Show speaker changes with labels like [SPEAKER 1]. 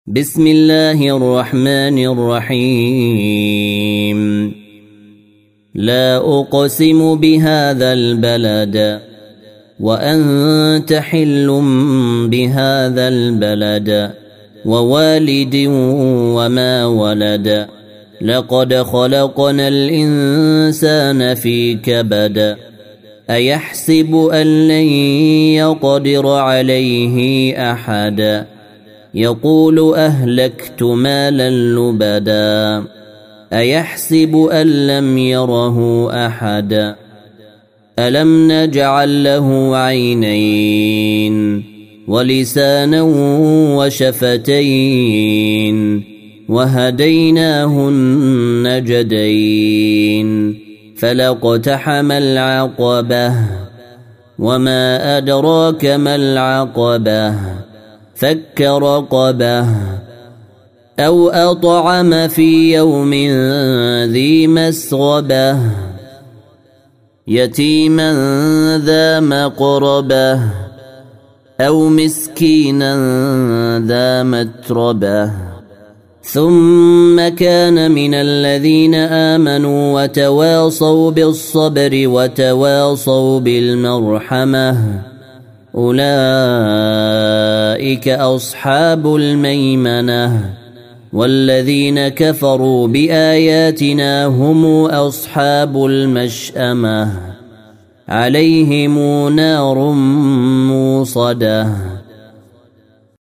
[SPEAKER 1] بسم الله الرحمن الرحيم لا أقسم بهذا البلد وأنت حل بهذا البلد ووالد وما ولد لقد خلقنا الإنسان في كبد أيحسب أن لن يقدر عليه أحد يقول أهلكت مالا لبدا أيحسب أن لم يره أحد ألم نجعل له عينين ولسانا وشفتين وهديناه النجدين فلاقتحم العقبة وما أدراك ما العقبة فك رقبة أو أطعم في يوم ذي مسغبة يتيما ذا مقربة أو مسكينا ذا متربة ثم كان من الذين آمنوا وتواصوا بالصبر وتواصوا بالمرحمة أولئك أصحاب الميمنة والذين كفروا بآياتنا هم أصحاب المشأمة عليهم نار موصدة